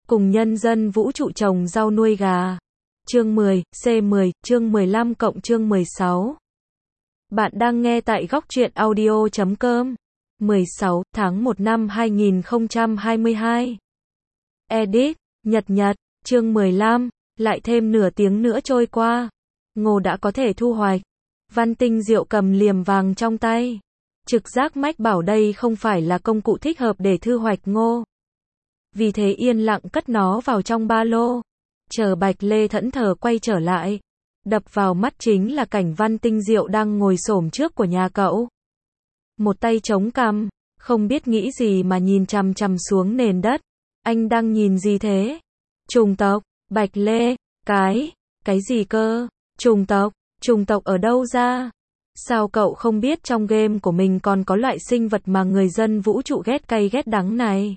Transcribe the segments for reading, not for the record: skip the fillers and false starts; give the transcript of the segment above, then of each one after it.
cùng nhân dân vũ trụ trồng rau nuôi gà. Chương 10, C10, chương 15 cộng chương 16. Bạn đang nghe tại góc truyện audio.com. 16 tháng 1 năm 2022. Edit, Nhật, chương 15, lại thêm nửa tiếng nữa trôi qua. Ngô đã có thể thu hoạch. Văn Tinh Diệu cầm liềm vàng trong tay. Trực giác mách bảo đây không phải là công cụ thích hợp để thu hoạch ngô. Vì thế yên lặng cất nó vào trong ba lô. Chờ Bạch Lê thẫn thờ quay trở lại. Đập vào mắt chính là cảnh Văn Tinh Diệu đang ngồi xổm trước của nhà cậu. Một tay chống cằm, không biết nghĩ gì mà nhìn chằm chằm xuống nền đất. Anh đang nhìn gì thế? Chủng tộc, Bạch Lê, cái gì cơ? Chủng tộc ở đâu ra? Sao cậu không biết trong game của mình còn có loại sinh vật mà người dân vũ trụ ghét cay ghét đắng này?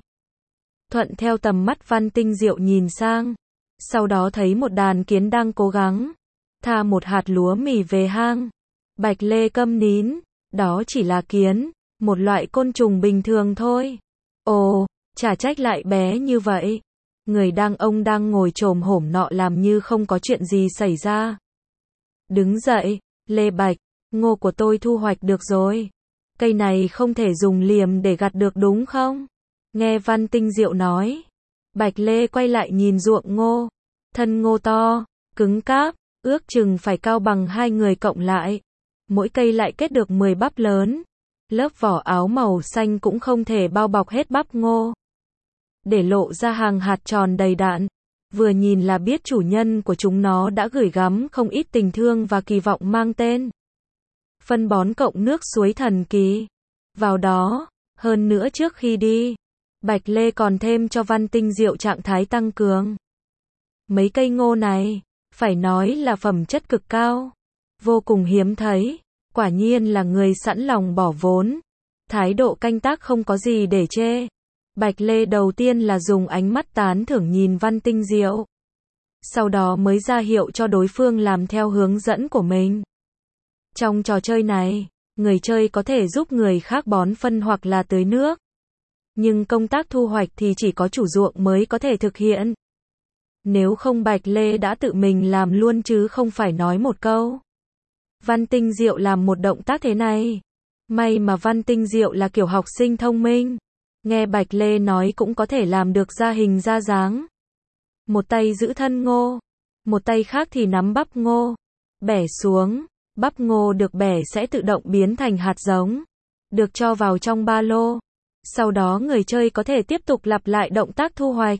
Thuận theo tầm mắt Văn Tinh Diệu nhìn sang. Sau đó thấy một đàn kiến đang cố gắng tha một hạt lúa mì về hang. Bạch Lê câm nín. Đó chỉ là kiến, một loại côn trùng bình thường thôi. Ồ, chả trách lại bé như vậy. Người ông đang ngồi chồm hổm nọ làm như không có chuyện gì xảy ra. Đứng dậy, Lê Bạch, ngô của tôi thu hoạch được rồi. Cây này không thể dùng liềm để gặt được đúng không? Nghe Văn Tinh Diệu nói. Bạch Lê quay lại nhìn ruộng ngô. Thân ngô to, cứng cáp, ước chừng phải cao bằng hai người cộng lại. Mỗi cây lại kết được 10 bắp lớn. Lớp vỏ áo màu xanh cũng không thể bao bọc hết bắp ngô. Để lộ ra hàng hạt tròn đầy đặn. Vừa nhìn là biết chủ nhân của chúng nó đã gửi gắm không ít tình thương và kỳ vọng mang tên phân bón cộng nước suối thần kỳ vào đó. Hơn nữa trước khi đi, Bạch Lê còn thêm cho Văn Tinh Diệu trạng thái tăng cường. Mấy cây ngô này, phải nói là phẩm chất cực cao. Vô cùng hiếm thấy. Quả nhiên là người sẵn lòng bỏ vốn. Thái độ canh tác không có gì để chê. Bạch Lê đầu tiên là dùng ánh mắt tán thưởng nhìn Văn Tinh Diệu. Sau đó mới ra hiệu cho đối phương làm theo hướng dẫn của mình. Trong trò chơi này, người chơi có thể giúp người khác bón phân hoặc là tưới nước. Nhưng công tác thu hoạch thì chỉ có chủ ruộng mới có thể thực hiện. Nếu không Bạch Lê đã tự mình làm luôn chứ không phải nói một câu. Văn Tinh Diệu làm một động tác thế này. May mà Văn Tinh Diệu là kiểu học sinh thông minh. Nghe Bạch Lê nói cũng có thể làm được ra hình ra dáng. Một tay giữ thân ngô. Một tay khác thì nắm bắp ngô. Bẻ xuống. Bắp ngô được bẻ sẽ tự động biến thành hạt giống. Được cho vào trong ba lô. Sau đó người chơi có thể tiếp tục lặp lại động tác thu hoạch.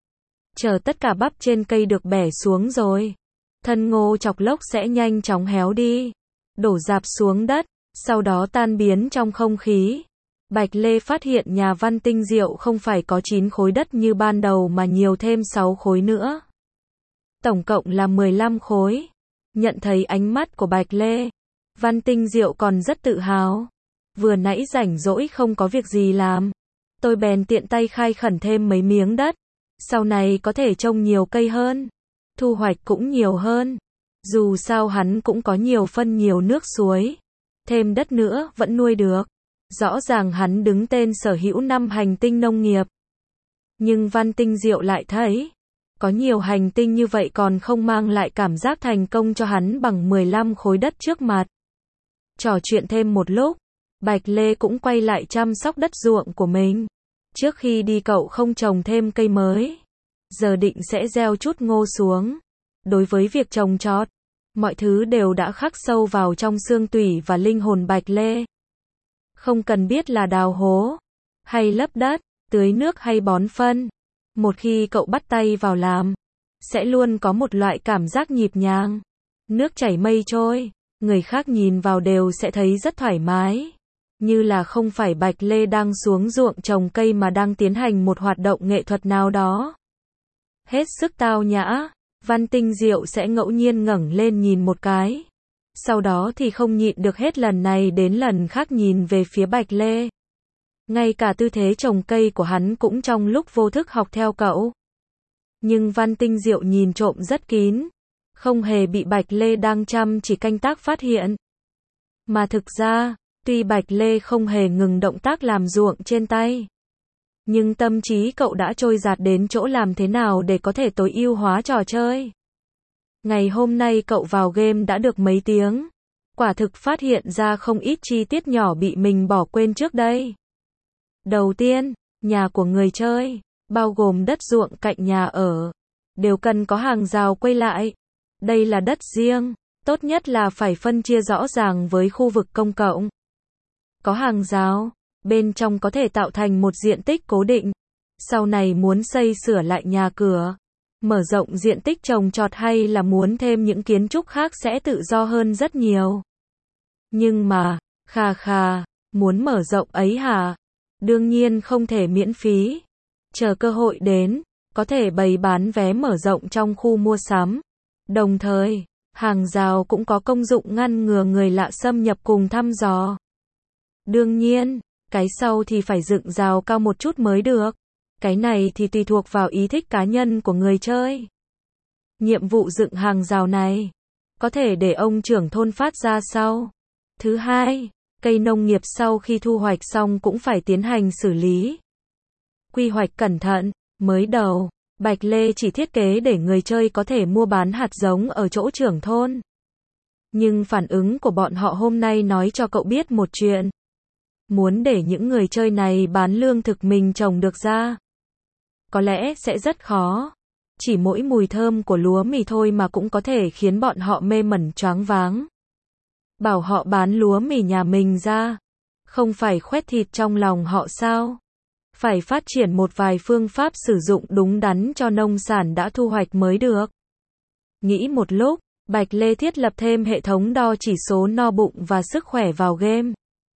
Chờ tất cả bắp trên cây được bẻ xuống rồi. Thân ngô chọc lốc sẽ nhanh chóng héo đi. Đổ rạp xuống đất. Sau đó tan biến trong không khí. Bạch Lê phát hiện nhà Văn Tinh Diệu không phải có 9 khối đất như ban đầu mà nhiều thêm 6 khối nữa. Tổng cộng là 15 khối. Nhận thấy ánh mắt của Bạch Lê, Văn Tinh Diệu còn rất tự hào. Vừa nãy rảnh rỗi không có việc gì làm. Tôi bèn tiện tay khai khẩn thêm mấy miếng đất. Sau này có thể trồng nhiều cây hơn. Thu hoạch cũng nhiều hơn. Dù sao hắn cũng có nhiều phân nhiều nước suối. Thêm đất nữa vẫn nuôi được. Rõ ràng hắn đứng tên sở hữu 5 hành tinh nông nghiệp. Nhưng Văn Tinh Diệu lại thấy, có nhiều hành tinh như vậy còn không mang lại cảm giác thành công cho hắn bằng 15 khối đất trước mặt. Trò chuyện thêm một lúc, Bạch Lê cũng quay lại chăm sóc đất ruộng của mình. Trước khi đi cậu không trồng thêm cây mới. Giờ định sẽ gieo chút ngô xuống. Đối với việc trồng trọt, mọi thứ đều đã khắc sâu vào trong xương tủy và linh hồn Bạch Lê. Không cần biết là đào hố, hay lấp đất, tưới nước hay bón phân. Một khi cậu bắt tay vào làm, sẽ luôn có một loại cảm giác nhịp nhàng. Nước chảy mây trôi, người khác nhìn vào đều sẽ thấy rất thoải mái. Như là không phải Bạch Lê đang xuống ruộng trồng cây mà đang tiến hành một hoạt động nghệ thuật nào đó. Hết sức tao nhã, Văn Tinh Diệu sẽ ngẫu nhiên ngẩng lên nhìn một cái. Sau đó thì không nhịn được hết lần này đến lần khác nhìn về phía Bạch Lê. Ngay cả tư thế trồng cây của hắn cũng trong lúc vô thức học theo cậu. Nhưng Văn Tinh Diệu nhìn trộm rất kín. Không hề bị Bạch Lê đang chăm chỉ canh tác phát hiện. Mà thực ra, tuy Bạch Lê không hề ngừng động tác làm ruộng trên tay, Nhưng tâm trí cậu đã trôi dạt đến chỗ làm thế nào để có thể tối ưu hóa trò chơi. Ngày hôm nay cậu vào game đã được mấy tiếng. Quả thực phát hiện ra không ít chi tiết nhỏ bị mình bỏ quên trước đây. Đầu tiên, nhà của người chơi, bao gồm đất ruộng cạnh nhà ở, đều cần có hàng rào quay lại. Đây là đất riêng, tốt nhất là phải phân chia rõ ràng với khu vực công cộng. Có hàng rào, bên trong có thể tạo thành một diện tích cố định. Sau này muốn xây sửa lại nhà cửa, mở rộng diện tích trồng trọt hay là muốn thêm những kiến trúc khác sẽ tự do hơn rất nhiều. Nhưng mà, muốn mở rộng ấy hả? Đương nhiên không thể miễn phí. Chờ cơ hội đến, có thể bày bán vé mở rộng trong khu mua sắm. Đồng thời, hàng rào cũng có công dụng ngăn ngừa người lạ xâm nhập cùng thăm dò. Đương nhiên, cái sau thì phải dựng rào cao một chút mới được. Cái này thì tùy thuộc vào ý thích cá nhân của người chơi. Nhiệm vụ dựng hàng rào này có thể để ông trưởng thôn phát ra sau. Thứ hai, cây nông nghiệp sau khi thu hoạch xong cũng phải tiến hành xử lý. Quy hoạch cẩn thận. Mới đầu, Bạch Lê chỉ thiết kế để người chơi có thể mua bán hạt giống ở chỗ trưởng thôn. Nhưng phản ứng của bọn họ hôm nay nói cho cậu biết một chuyện. Muốn để những người chơi này bán lương thực mình trồng được ra, có lẽ sẽ rất khó. Chỉ mỗi mùi thơm của lúa mì thôi mà cũng có thể khiến bọn họ mê mẩn choáng váng. Bảo họ bán lúa mì nhà mình ra, không phải khoét thịt trong lòng họ sao? Phải phát triển một vài phương pháp sử dụng đúng đắn cho nông sản đã thu hoạch mới được. Nghĩ một lúc, Bạch Lê thiết lập thêm hệ thống đo chỉ số no bụng và sức khỏe vào game.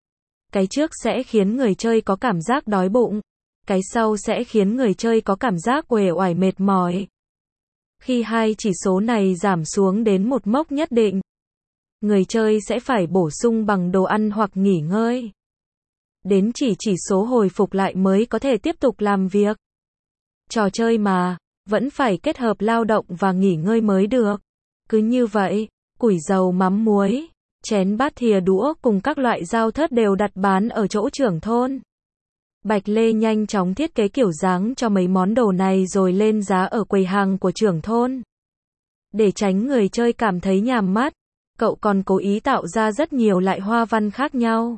Cái trước sẽ khiến người chơi có cảm giác đói bụng. Cái sau sẽ khiến người chơi có cảm giác uể oải mệt mỏi. Khi hai chỉ số này giảm xuống đến một mốc nhất định, người chơi sẽ phải bổ sung bằng đồ ăn hoặc nghỉ ngơi. Đến chỉ số hồi phục lại mới có thể tiếp tục làm việc. Trò chơi mà, vẫn phải kết hợp lao động và nghỉ ngơi mới được. Cứ như vậy, củi dầu mắm muối, chén bát thìa đũa cùng các loại dao thớt đều đặt bán ở chỗ trưởng thôn. Bạch Lê nhanh chóng thiết kế kiểu dáng cho mấy món đồ này rồi lên giá ở quầy hàng của trưởng thôn. Để tránh người chơi cảm thấy nhàm mắt, cậu còn cố ý tạo ra rất nhiều loại hoa văn khác nhau.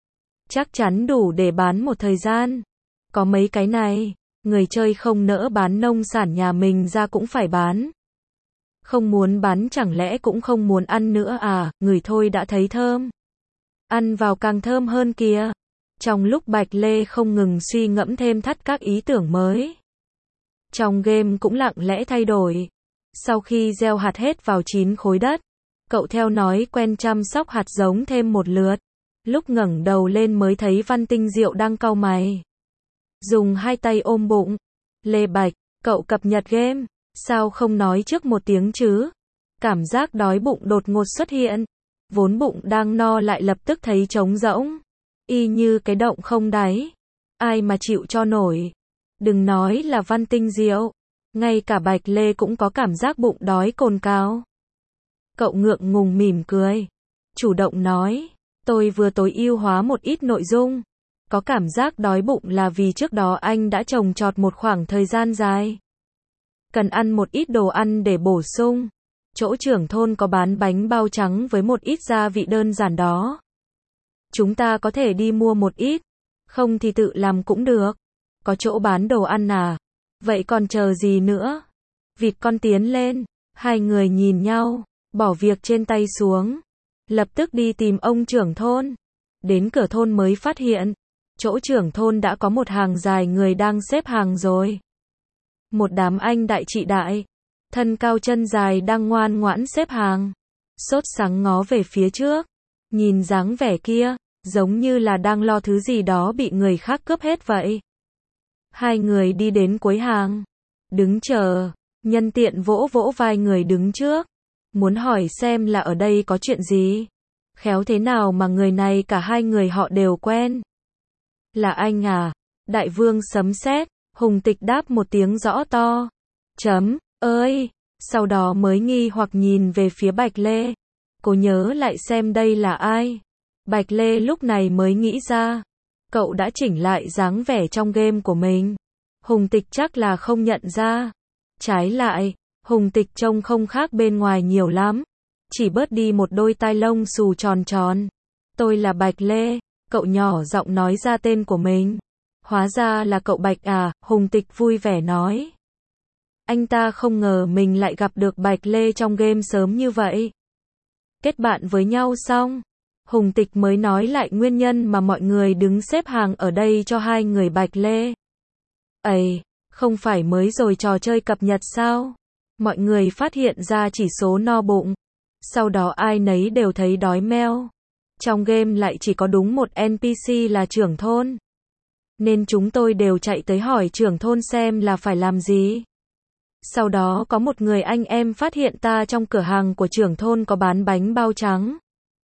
Chắc chắn đủ để bán một thời gian. Có mấy cái này, người chơi không nỡ bán nông sản nhà mình ra cũng phải bán. Không muốn bán chẳng lẽ cũng không muốn ăn nữa à, ngửi thôi đã thấy thơm. Ăn vào càng thơm hơn kìa. Trong lúc Bạch Lê không ngừng suy ngẫm thêm thắt các ý tưởng mới, trong game cũng lặng lẽ thay đổi. Sau khi gieo hạt hết vào 9 khối đất, cậu theo nói quen chăm sóc hạt giống thêm một lượt. Lúc ngẩng đầu lên mới thấy Văn Tinh Diệu đang cau mày, dùng hai tay ôm bụng. Lê Bạch, cậu cập nhật game, sao không nói trước một tiếng chứ? Cảm giác đói bụng đột ngột xuất hiện. Vốn bụng đang no lại lập tức thấy trống rỗng. Y như cái động không đáy. Ai mà chịu cho nổi. Đừng nói là Văn Tinh Diệu. Ngay cả Bạch Lê cũng có cảm giác bụng đói cồn cào. Cậu ngượng ngùng mỉm cười. Chủ động nói. Tôi vừa tối ưu hóa một ít nội dung. Có cảm giác đói bụng là vì trước đó anh đã trồng trọt một khoảng thời gian dài. Cần ăn một ít đồ ăn để bổ sung. Chỗ trưởng thôn có bán bánh bao trắng với một ít gia vị đơn giản đó. Chúng ta có thể đi mua một ít. Không thì tự làm cũng được. Có chỗ bán đồ ăn à? Vậy còn chờ gì nữa? Vịt con tiến lên. Hai người nhìn nhau, bỏ việc trên tay xuống. Lập tức đi tìm ông trưởng thôn. Đến cửa thôn mới phát hiện, chỗ trưởng thôn đã có một hàng dài người đang xếp hàng rồi. Một đám anh đại chị đại, thân cao chân dài đang ngoan ngoãn xếp hàng. Sốt sắng ngó về phía trước. Nhìn dáng vẻ kia, giống như là đang lo thứ gì đó bị người khác cướp hết vậy. Hai người đi đến cuối hàng, đứng chờ, nhân tiện vỗ vỗ vai người đứng trước. Muốn hỏi xem là ở đây có chuyện gì. Khéo thế nào mà người này cả hai người họ đều quen. Là anh à? Đại vương sấm sét, Hùng Tịch đáp một tiếng rõ to. Chấm, ơi, sau đó mới nghi hoặc nhìn về phía Bạch Lê. Cô nhớ lại xem đây là ai. Bạch Lê lúc này mới nghĩ ra. Cậu đã chỉnh lại dáng vẻ trong game của mình. Hùng Tịch chắc là không nhận ra. Trái lại, Hùng Tịch trông không khác bên ngoài nhiều lắm. Chỉ bớt đi một đôi tai lông xù tròn tròn. Tôi là Bạch Lê. Cậu nhỏ giọng nói ra tên của mình. Hóa ra là cậu Bạch à, Hùng Tịch vui vẻ nói. Anh ta không ngờ mình lại gặp được Bạch Lê trong game sớm như vậy. Kết bạn với nhau xong, Hùng Tịch mới nói lại nguyên nhân mà mọi người đứng xếp hàng ở đây cho hai người Bạch Lê. Ây, không phải mới rồi trò chơi cập nhật sao? Mọi người phát hiện ra chỉ số no bụng. Sau đó ai nấy đều thấy đói meo. Trong game lại chỉ có đúng một NPC là trưởng thôn. Nên chúng tôi đều chạy tới hỏi trưởng thôn xem là phải làm gì. Sau đó có một người anh em phát hiện ta trong cửa hàng của trưởng thôn có bán bánh bao trắng.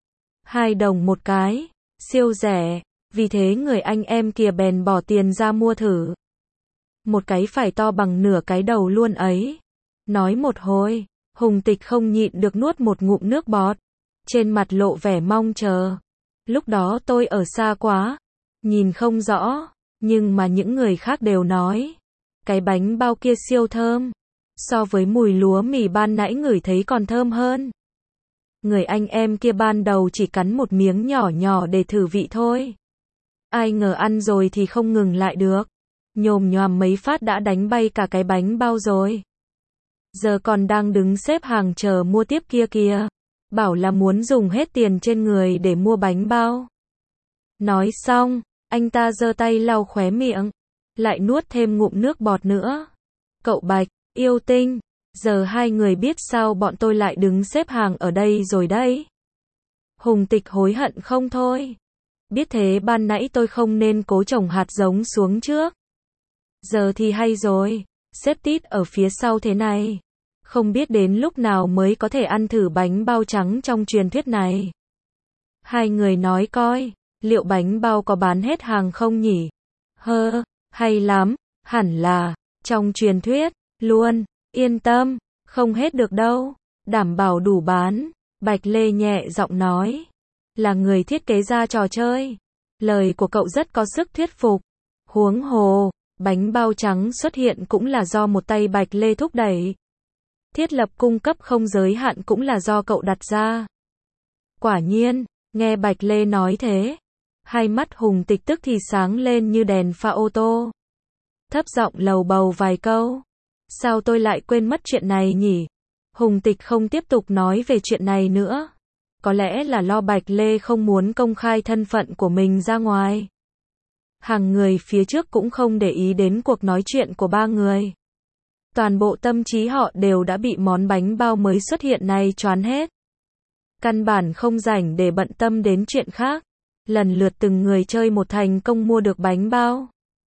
2 đồng một cái, siêu rẻ, vì thế người anh em kia bèn bỏ tiền ra mua thử. Một cái phải to bằng nửa cái đầu luôn ấy. Nói một hồi, Hùng Tịch không nhịn được nuốt một ngụm nước bọt. Trên mặt lộ vẻ mong chờ. Lúc đó tôi ở xa quá, nhìn không rõ, nhưng mà những người khác đều nói. Cái bánh bao kia siêu thơm. So với mùi lúa mì ban nãy ngửi thấy còn thơm hơn. Người anh em kia ban đầu chỉ cắn một miếng nhỏ nhỏ để thử vị thôi. Ai ngờ ăn rồi thì không ngừng lại được. Nhồm nhoàm mấy phát đã đánh bay cả cái bánh bao rồi. Giờ còn đang đứng xếp hàng chờ mua tiếp kia kìa. Bảo là muốn dùng hết tiền trên người để mua bánh bao. Nói xong, anh ta giơ tay lau khóe miệng. Lại nuốt thêm ngụm nước bọt nữa. Cậu Bạch, yêu tinh, giờ hai người biết sao bọn tôi lại đứng xếp hàng ở đây rồi đấy. Hùng Tịch hối hận không thôi. Biết thế ban nãy tôi không nên cố trồng hạt giống xuống trước. Giờ thì hay rồi, xếp tít ở phía sau thế này. Không biết đến lúc nào mới có thể ăn thử bánh bao trắng trong truyền thuyết này. Hai người nói coi, liệu bánh bao có bán hết hàng không nhỉ? Hay lắm, hẳn là, trong truyền thuyết, luôn, yên tâm, không hết được đâu, đảm bảo đủ bán. Bạch Lê nhẹ giọng nói, là người thiết kế ra trò chơi. Lời của cậu rất có sức thuyết phục. Huống hồ, bánh bao trắng xuất hiện cũng là do một tay Bạch Lê thúc đẩy. Thiết lập cung cấp không giới hạn cũng là do cậu đặt ra. Quả nhiên, nghe Bạch Lê nói thế, hai mắt Hùng Tịch tức thì sáng lên như đèn pha ô tô. Thấp giọng lầu bầu vài câu. Sao tôi lại quên mất chuyện này nhỉ? Hùng Tịch không tiếp tục nói về chuyện này nữa. Có lẽ là lo Bạch Lê không muốn công khai thân phận của mình ra ngoài. Hàng người phía trước cũng không để ý đến cuộc nói chuyện của ba người. Toàn bộ tâm trí họ đều đã bị món bánh bao mới xuất hiện này choáng hết. Căn bản không rảnh để bận tâm đến chuyện khác. Lần lượt từng người chơi một thành công mua được bánh bao.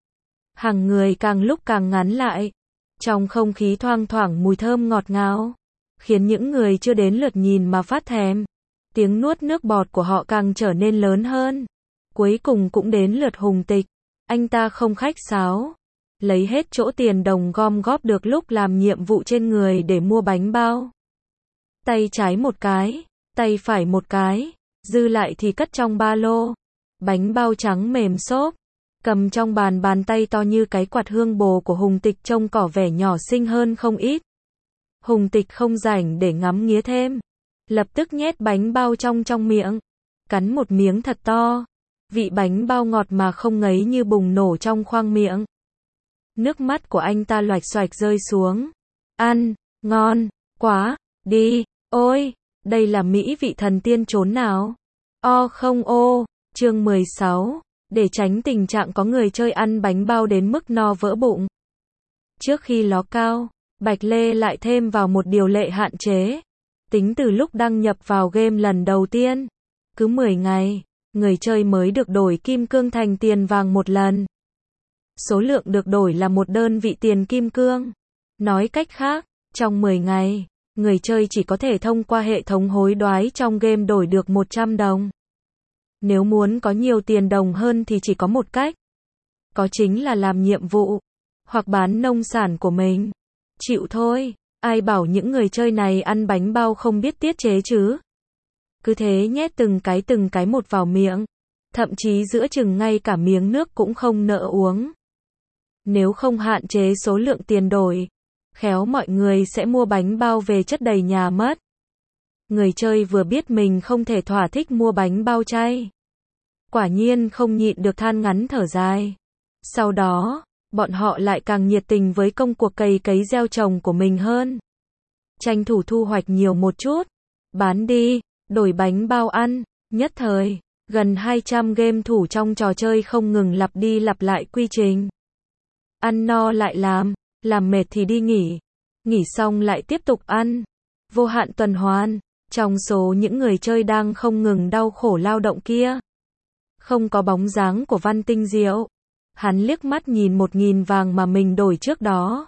Hàng người càng lúc càng ngắn lại. Trong không khí thoang thoảng mùi thơm ngọt ngào, khiến những người chưa đến lượt nhìn mà phát thèm. Tiếng nuốt nước bọt của họ càng trở nên lớn hơn. Cuối cùng cũng đến lượt Hùng Tịch. Anh ta không khách sáo, lấy hết chỗ tiền đồng gom góp được lúc làm nhiệm vụ trên người để mua bánh bao. Tay trái một cái, tay phải một cái, dư lại thì cất trong ba lô. Bánh bao trắng mềm xốp, cầm trong bàn tay to như cái quạt hương bồ của Hùng Tịch trông có vẻ nhỏ xinh hơn không ít. Hùng Tịch không rảnh để ngắm nghía thêm, lập tức nhét bánh bao trong miệng, cắn một miếng thật to. Vị bánh bao ngọt mà không ngấy như bùng nổ trong khoang miệng. Nước mắt của anh ta loạch xoạch rơi xuống. Ăn, ngon, quá, đi, ôi, đây là mỹ vị thần tiên chốn nào? Không chương 16, để tránh tình trạng có người chơi ăn bánh bao đến mức no vỡ bụng. Trước khi ló cao, Bạch Lê lại thêm vào một điều lệ hạn chế. Tính từ lúc đăng nhập vào game lần đầu tiên, cứ 10 ngày, người chơi mới được đổi kim cương thành tiền vàng một lần. Số lượng được đổi là một đơn vị tiền kim cương. Nói cách khác, trong 10 ngày, người chơi chỉ có thể thông qua hệ thống hối đoái trong game đổi được 100 đồng. Nếu muốn có nhiều tiền đồng hơn thì chỉ có một cách. Có chính là làm nhiệm vụ, hoặc bán nông sản của mình. Chịu thôi, ai bảo những người chơi này ăn bánh bao không biết tiết chế chứ. Cứ thế nhét từng cái một vào miệng. thậm chí giữa chừng ngay cả miếng nước cũng không nỡ uống. Nếu không hạn chế số lượng tiền đổi, khéo mọi người sẽ mua bánh bao về chất đầy nhà mất. Người chơi vừa biết mình không thể thỏa thích mua bánh bao chay, quả nhiên không nhịn được than ngắn thở dài. Sau đó, bọn họ lại càng nhiệt tình với công cuộc cày cấy gieo trồng của mình hơn. Tranh thủ thu hoạch nhiều một chút, bán đi, đổi bánh bao ăn, nhất thời, gần 200 game thủ trong trò chơi không ngừng lặp đi lặp lại quy trình. Ăn no lại làm mệt thì đi nghỉ xong lại tiếp tục ăn. Vô hạn tuần hoàn, trong số những người chơi đang không ngừng đau khổ lao động kia, không có bóng dáng của Văn Tinh Diệu. Hắn liếc mắt nhìn 1.000 vàng mà mình đổi trước đó,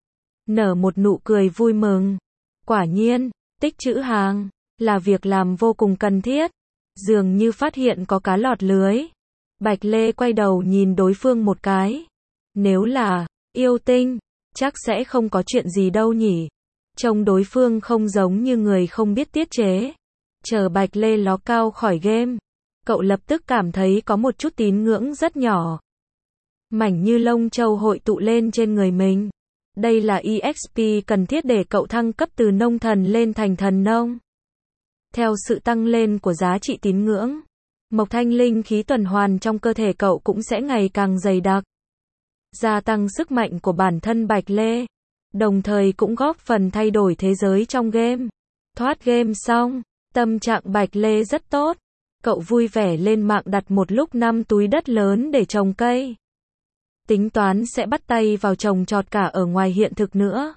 nở một nụ cười vui mừng. Quả nhiên, tích trữ hàng là việc làm vô cùng cần thiết. Dường như phát hiện có cá lọt lưới, Bạch Lê quay đầu nhìn đối phương một cái. Nếu là yêu tinh, chắc sẽ không có chuyện gì đâu nhỉ. Trông đối phương không giống như người không biết tiết chế. Chờ Bạch Lê ló cao khỏi game, cậu lập tức cảm thấy có một chút tín ngưỡng rất nhỏ, mảnh như lông châu hội tụ lên trên người mình. Đây là EXP cần thiết để cậu thăng cấp từ nông thần lên thành thần nông. Theo sự tăng lên của giá trị tín ngưỡng, mộc thanh linh khí tuần hoàn trong cơ thể cậu cũng sẽ ngày càng dày đặc, gia tăng sức mạnh của bản thân Bạch Lê, đồng thời cũng góp phần thay đổi thế giới trong game. Thoát game xong, tâm trạng Bạch Lê rất tốt. Cậu vui vẻ lên mạng đặt một lúc 5 túi đất lớn để trồng cây. Tính toán sẽ bắt tay vào trồng trọt cả ở ngoài hiện thực nữa.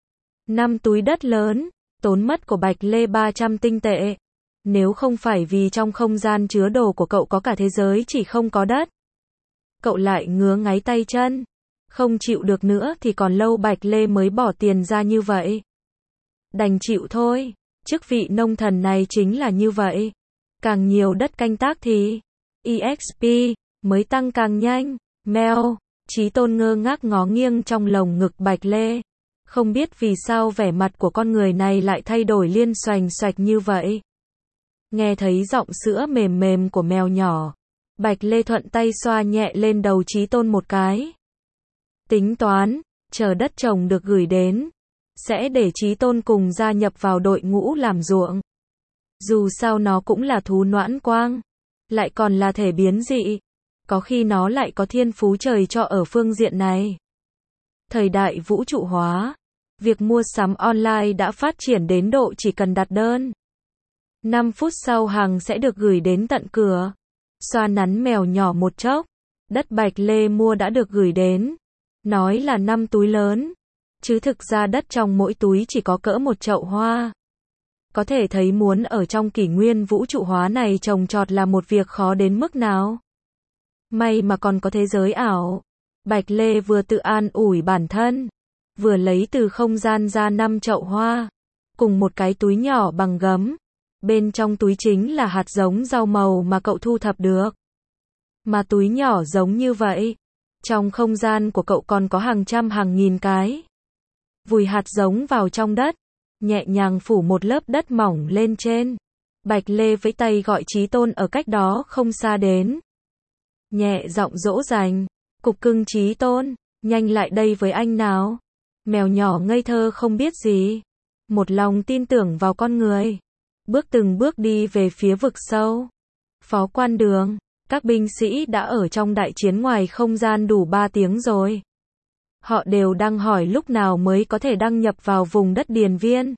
5 túi đất lớn, tốn mất của Bạch Lê 300 tinh tệ. Nếu không phải vì trong không gian chứa đồ của cậu có cả thế giới chỉ không có đất, cậu lại ngứa ngáy tay chân. Không chịu được nữa thì còn lâu Bạch Lê mới bỏ tiền ra như vậy. Đành chịu thôi, chức vị nông thần này chính là như vậy. Càng nhiều đất canh tác thì EXP mới tăng càng nhanh. Mèo, Chí Tôn ngơ ngác ngó nghiêng trong lồng ngực Bạch Lê. Không biết vì sao vẻ mặt của con người này lại thay đổi liên xoành xoạch như vậy. Nghe thấy giọng sữa mềm mềm của mèo nhỏ, Bạch Lê thuận tay xoa nhẹ lên đầu Chí Tôn một cái. Tính toán, chờ đất trồng được gửi đến, sẽ để Chí Tôn cùng gia nhập vào đội ngũ làm ruộng. Dù sao nó cũng là thú noãn quang, lại còn là thể biến dị, có khi nó lại có thiên phú trời cho ở phương diện này. Thời đại vũ trụ hóa, việc mua sắm online đã phát triển đến độ chỉ cần đặt đơn, 5 phút sau hàng sẽ được gửi đến tận cửa. Xoa nắn mèo nhỏ một chốc, đất Bạch Lê mua đã được gửi đến. Nói là 5 túi lớn, chứ thực ra đất trong mỗi túi chỉ có cỡ một chậu hoa. Có thể thấy muốn ở trong kỷ nguyên vũ trụ hóa này trồng trọt là một việc khó đến mức nào. May mà còn có thế giới ảo. Bạch Lê vừa tự an ủi bản thân, vừa lấy từ không gian ra 5 chậu hoa, cùng một cái túi nhỏ bằng gấm. Bên trong túi chính là hạt giống rau màu mà cậu thu thập được. Mà túi nhỏ giống như vậy, trong không gian của cậu còn có hàng trăm hàng nghìn cái. Vùi hạt giống vào trong đất, nhẹ nhàng phủ một lớp đất mỏng lên trên. Bạch Lê vẫy tay gọi Chí Tôn ở cách đó không xa đến. Nhẹ giọng dỗ dành, cục cưng Chí Tôn, nhanh lại đây với anh nào. Mèo nhỏ ngây thơ không biết gì, một lòng tin tưởng vào con người, bước từng bước đi về phía vực sâu. Phó quan đường, các binh sĩ đã ở trong đại chiến ngoài không gian đủ 3 tiếng rồi. Họ đều đang hỏi lúc nào mới có thể đăng nhập vào vùng đất Điền Viên.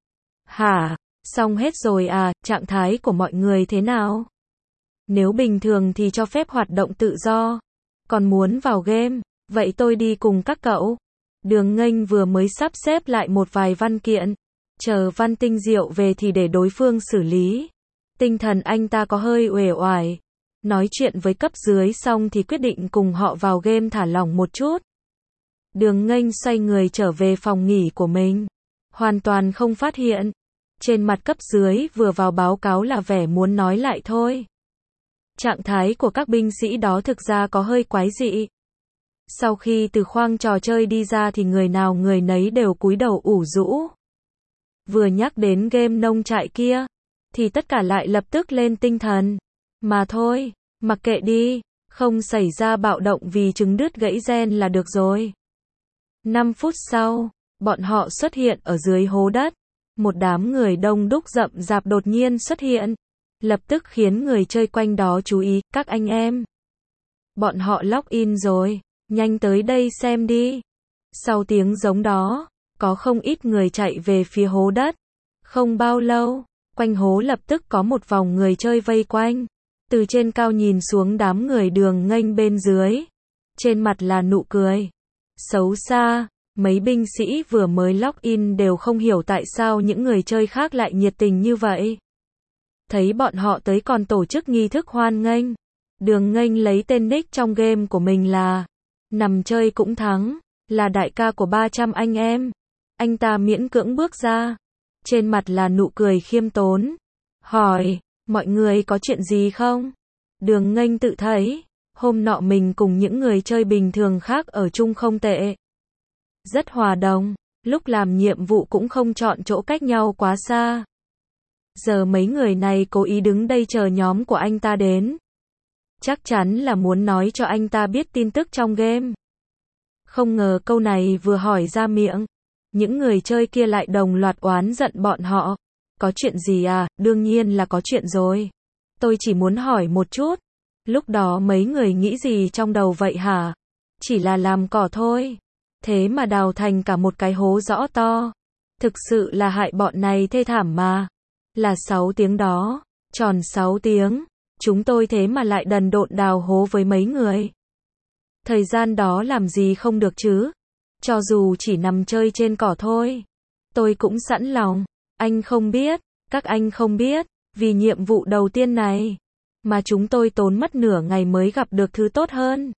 Hả, xong hết rồi à, trạng thái của mọi người thế nào? Nếu bình thường thì cho phép hoạt động tự do. Còn muốn vào game, vậy tôi đi cùng các cậu. Đường Nghênh vừa mới sắp xếp lại một vài văn kiện. Chờ Văn Tinh Diệu về thì để đối phương xử lý. Tinh thần anh ta có hơi uể oải. Nói chuyện với cấp dưới xong thì quyết định cùng họ vào game thả lỏng một chút. Đường Nghênh xoay người trở về phòng nghỉ của mình. Hoàn toàn không phát hiện. Trên mặt cấp dưới vừa vào báo cáo là vẻ muốn nói lại thôi. Trạng thái của các binh sĩ đó thực ra có hơi quái dị. Sau khi từ khoang trò chơi đi ra thì người nào người nấy đều cúi đầu ủ rũ. Vừa nhắc đến game nông trại kia, thì tất cả lại lập tức lên tinh thần. Mà thôi, Mặc kệ đi, không xảy ra bạo động vì trứng đứt gãy gen là được rồi. 5 phút sau, bọn họ xuất hiện ở dưới hố đất. Một đám người đông đúc rậm rạp đột nhiên xuất hiện, lập tức khiến người chơi quanh đó chú ý, các anh em. Bọn họ login rồi, nhanh tới đây xem đi. Sau tiếng giống đó, có không ít người chạy về phía hố đất. Không bao lâu, quanh hố lập tức có một vòng người chơi vây quanh. Từ trên cao nhìn xuống đám người Đường Nghênh bên dưới. Trên mặt là nụ cười xấu xa, mấy binh sĩ vừa mới login đều không hiểu tại sao những người chơi khác lại nhiệt tình như vậy. Thấy bọn họ tới còn tổ chức nghi thức hoan nghênh. Đường Nghênh lấy tên nick trong game của mình là nằm chơi cũng thắng, là đại ca của 300 anh em. Anh ta miễn cưỡng bước ra, trên mặt là nụ cười khiêm tốn. Hỏi, mọi người có chuyện gì không? Đường Nghênh tự thấy, hôm nọ mình cùng những người chơi bình thường khác ở chung không tệ. Rất hòa đồng, lúc làm nhiệm vụ cũng không chọn chỗ cách nhau quá xa. Giờ mấy người này cố ý đứng đây chờ nhóm của anh ta đến. Chắc chắn là muốn nói cho anh ta biết tin tức trong game. Không ngờ câu này vừa hỏi ra miệng, những người chơi kia lại đồng loạt oán giận bọn họ. Có chuyện gì à? Đương nhiên là có chuyện rồi. Tôi chỉ muốn hỏi một chút. Lúc đó mấy người nghĩ gì trong đầu vậy hả? Chỉ là làm cỏ thôi. Thế mà đào thành cả một cái hố rõ to. Thực sự là hại bọn này thê thảm mà. Là 6 tiếng đó. Tròn 6 tiếng. Chúng tôi thế mà lại đần độn đào hố với mấy người. Thời gian đó làm gì không được chứ? Cho dù chỉ nằm chơi trên cỏ thôi. Tôi cũng sẵn lòng. Anh không biết, các anh không biết, vì nhiệm vụ đầu tiên này, mà chúng tôi tốn mất nửa ngày mới gặp được thứ tốt hơn.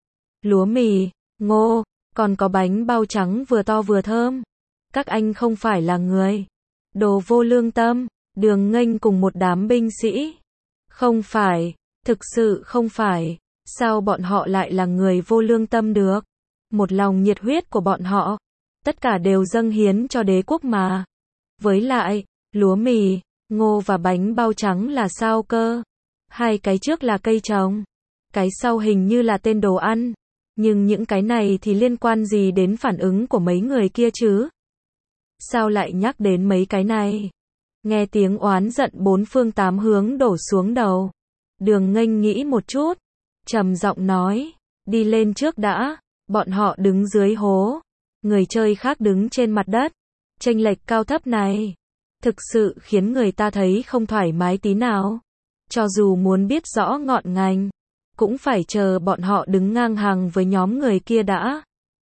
Lúa mì, ngô, còn có bánh bao trắng vừa to vừa thơm. Các anh không phải là người. Đồ vô lương tâm, Đường Nghênh cùng một đám binh sĩ. Không phải, thực sự không phải. Sao bọn họ lại là người vô lương tâm được? Một lòng nhiệt huyết của bọn họ, tất cả đều dâng hiến cho đế quốc mà. Với lại, lúa mì, ngô và bánh bao trắng là sao cơ? Hai cái trước là cây trồng, cái sau hình như là tên đồ ăn. Nhưng những cái này thì liên quan gì đến phản ứng của mấy người kia chứ? Sao lại nhắc đến mấy cái này? Nghe tiếng oán giận bốn phương tám hướng đổ xuống đầu. Đường Nghênh nghĩ một chút, trầm giọng nói, đi lên trước đã. Bọn họ đứng dưới hố, người chơi khác đứng trên mặt đất. Chênh lệch cao thấp này, thực sự khiến người ta thấy không thoải mái tí nào. Cho dù muốn biết rõ ngọn ngành, cũng phải chờ bọn họ đứng ngang hàng với nhóm người kia đã.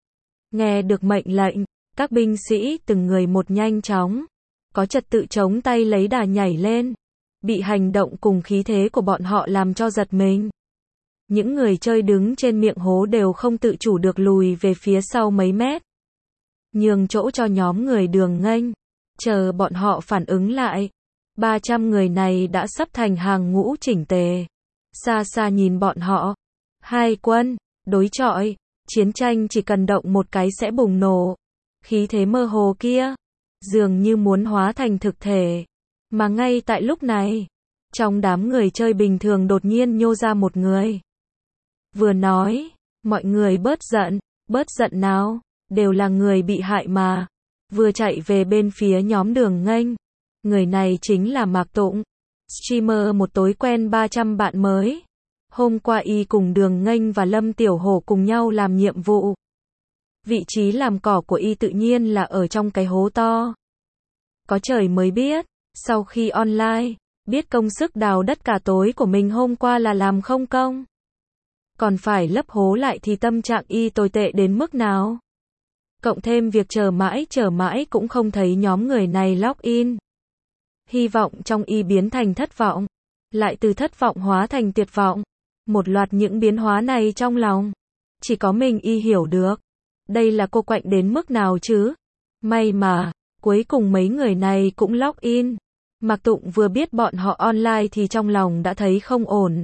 Nghe được mệnh lệnh, các binh sĩ từng người một nhanh chóng, có trật tự chống tay lấy đà nhảy lên. Bị hành động cùng khí thế của bọn họ làm cho giật mình. Những người chơi đứng trên miệng hố đều không tự chủ được lùi về phía sau mấy mét. Nhường chỗ cho nhóm người Đường Nghênh. Chờ bọn họ phản ứng lại. 300 người này đã sắp thành hàng ngũ chỉnh tề. Xa xa nhìn bọn họ. Hai quân, đối chọi. Chiến tranh chỉ cần động một cái sẽ bùng nổ. Khí thế mơ hồ kia, dường như muốn hóa thành thực thể. Mà ngay tại lúc này, trong đám người chơi bình thường đột nhiên nhô ra một người. Vừa nói, mọi người bớt giận nào, đều là người bị hại mà. Vừa chạy về bên phía nhóm Đường Nghênh. Người này chính là Mạc Tụng, streamer một tối quen 300 bạn mới. Hôm qua y cùng Đường Nghênh và Lâm Tiểu Hổ cùng nhau làm nhiệm vụ. Vị trí làm cỏ của y tự nhiên là ở trong cái hố to. Có trời mới biết, sau khi online, biết công sức đào đất cả tối của mình hôm qua là làm không công. Còn phải lấp hố lại thì tâm trạng y tồi tệ đến mức nào. Cộng thêm việc chờ mãi cũng không thấy nhóm người này login. Hy vọng trong y biến thành thất vọng. Lại từ thất vọng hóa thành tuyệt vọng. Một loạt những biến hóa này trong lòng. Chỉ có mình y hiểu được. Đây là cô quạnh đến mức nào chứ? May mà, cuối cùng mấy người này cũng login. Mạc Tụng vừa biết bọn họ online thì trong lòng đã thấy không ổn.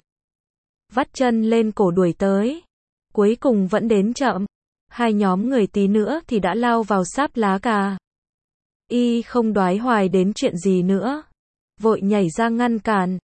Vắt chân lên cổ đuổi tới. Cuối cùng vẫn đến chậm. Hai nhóm người tí nữa thì đã lao vào sáp lá cà. Y không đoái hoài đến chuyện gì nữa. Vội nhảy ra ngăn cản.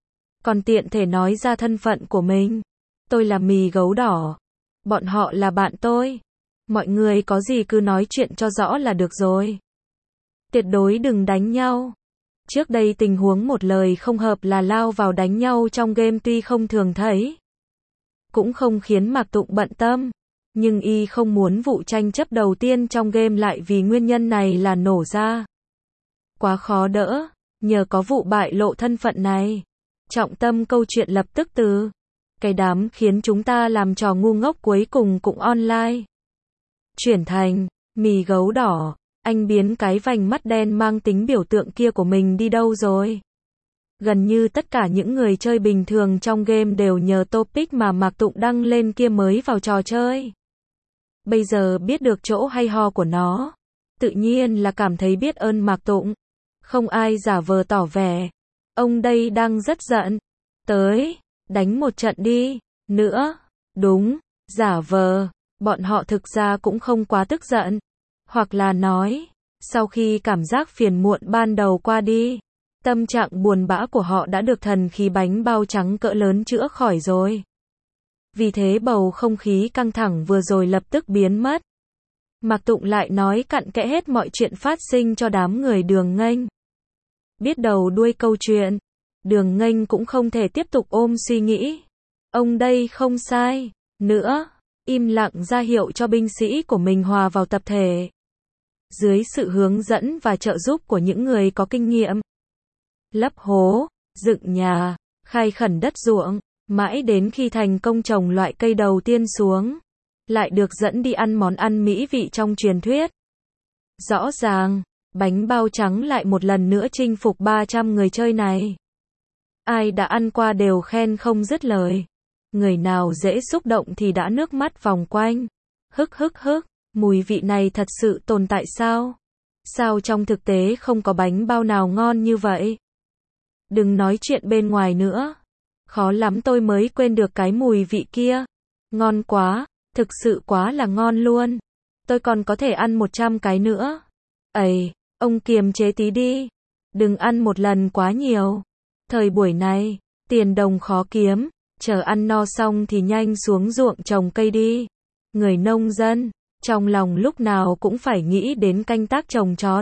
còn tiện thể nói ra thân phận của mình. Tôi là Mì Gấu Đỏ. Bọn họ là bạn tôi. Mọi người có gì cứ nói chuyện cho rõ là được rồi. Tuyệt đối đừng đánh nhau. Trước đây tình huống một lời không hợp là lao vào đánh nhau trong game tuy không thường thấy. Cũng không khiến Mạc Tụng bận tâm. Nhưng y không muốn vụ tranh chấp đầu tiên trong game lại vì nguyên nhân này là nổ ra. Quá khó đỡ. Nhờ có vụ bại lộ thân phận này. Trọng tâm câu chuyện lập tức từ cái đám khiến chúng ta làm trò ngu ngốc cuối cùng cũng online. Chuyển thành Mì Gấu Đỏ. Anh biến cái vành mắt đen mang tính biểu tượng kia của mình đi đâu rồi? Gần như tất cả những người chơi bình thường trong game đều nhờ topic mà Mạc Tụng đăng lên kia mới vào trò chơi. Bây giờ biết được chỗ hay ho của nó, tự nhiên là cảm thấy biết ơn Mạc Tụng. Không ai giả vờ tỏ vẻ. Ông đây đang rất giận. Tới, đánh một trận đi. Nữa. Đúng, giả vờ. Bọn họ thực ra cũng không quá tức giận. Hoặc là nói, sau khi cảm giác phiền muộn ban đầu qua đi, tâm trạng buồn bã của họ đã được thần khí bánh bao trắng cỡ lớn chữa khỏi rồi. Vì thế bầu không khí căng thẳng vừa rồi lập tức biến mất. Mạc Tụng lại nói cặn kẽ hết mọi chuyện phát sinh cho đám người Đường Nghênh. Biết đầu đuôi câu chuyện, Đường Nghênh cũng không thể tiếp tục ôm suy nghĩ. Ông đây không sai. Nữa, im lặng ra hiệu cho binh sĩ của mình hòa vào tập thể. Dưới sự hướng dẫn và trợ giúp của những người có kinh nghiệm. Lấp hố, dựng nhà, khai khẩn đất ruộng, mãi đến khi thành công trồng loại cây đầu tiên xuống. Lại được dẫn đi ăn món ăn mỹ vị trong truyền thuyết. Rõ ràng, bánh bao trắng lại một lần nữa chinh phục 300 người chơi này. Ai đã ăn qua đều khen không dứt lời. Người nào dễ xúc động thì đã nước mắt vòng quanh. Hức, mùi vị này thật sự tồn tại sao? Sao trong thực tế không có bánh bao nào ngon như vậy? Đừng nói chuyện bên ngoài nữa. Khó lắm tôi mới quên được cái mùi vị kia. Ngon quá, thực sự quá là ngon luôn. Tôi còn có thể ăn 100 cái nữa. Ây, ông kiềm chế tí đi. Đừng ăn một lần quá nhiều. Thời buổi này, tiền đồng khó kiếm. Chờ ăn no xong thì nhanh xuống ruộng trồng cây đi. Người nông dân, trong lòng lúc nào cũng phải nghĩ đến canh tác trồng trọt.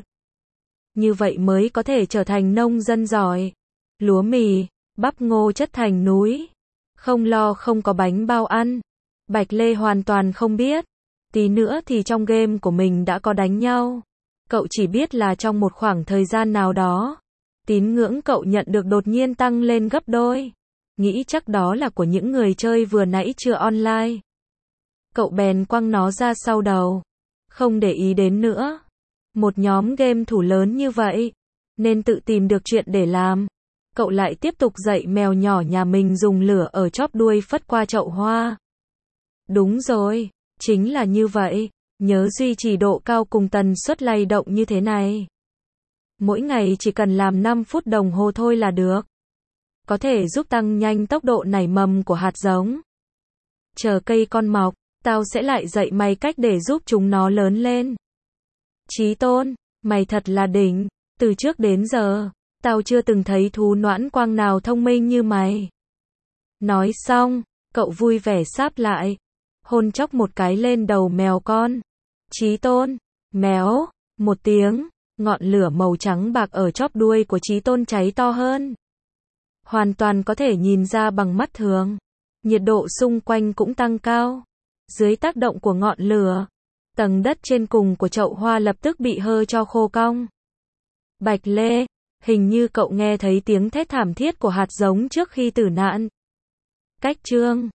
Như vậy mới có thể trở thành nông dân giỏi. Lúa mì, bắp ngô chất thành núi. Không lo không có bánh bao ăn. Bạch Lê hoàn toàn không biết. Tí nữa thì trong game của mình đã có đánh nhau. Cậu chỉ biết là trong một khoảng thời gian nào đó, tín ngưỡng cậu nhận được đột nhiên tăng lên gấp đôi. Nghĩ chắc đó là của những người chơi vừa nãy chưa online. Cậu bèn quăng nó ra sau đầu. Không để ý đến nữa. Một nhóm game thủ lớn như vậy, nên tự tìm được chuyện để làm. Cậu lại tiếp tục dạy mèo nhỏ nhà mình dùng lửa ở chóp đuôi phất qua chậu hoa. Đúng rồi, chính là như vậy. Nhớ duy trì độ cao cùng tần suất lay động như thế này. Mỗi ngày chỉ cần làm 5 phút đồng hồ thôi là được. Có thể giúp tăng nhanh tốc độ nảy mầm của hạt giống. Chờ cây con mọc, tao sẽ lại dạy mày cách để giúp chúng nó lớn lên. Chí Tôn, mày thật là đỉnh. Từ trước đến giờ, tao chưa từng thấy thú noãn quang nào thông minh như mày. Nói xong, cậu vui vẻ sáp lại. Hôn chốc một cái lên đầu mèo con. Chí Tôn, méo, một tiếng, ngọn lửa màu trắng bạc ở chóp đuôi của Chí Tôn cháy to hơn. Hoàn toàn có thể nhìn ra bằng mắt thường. Nhiệt độ xung quanh cũng tăng cao. Dưới tác động của ngọn lửa, tầng đất trên cùng của chậu hoa lập tức bị hơ cho khô cong. Bạch Lê, hình như cậu nghe thấy tiếng thét thảm thiết của hạt giống trước khi tử nạn. Cách chương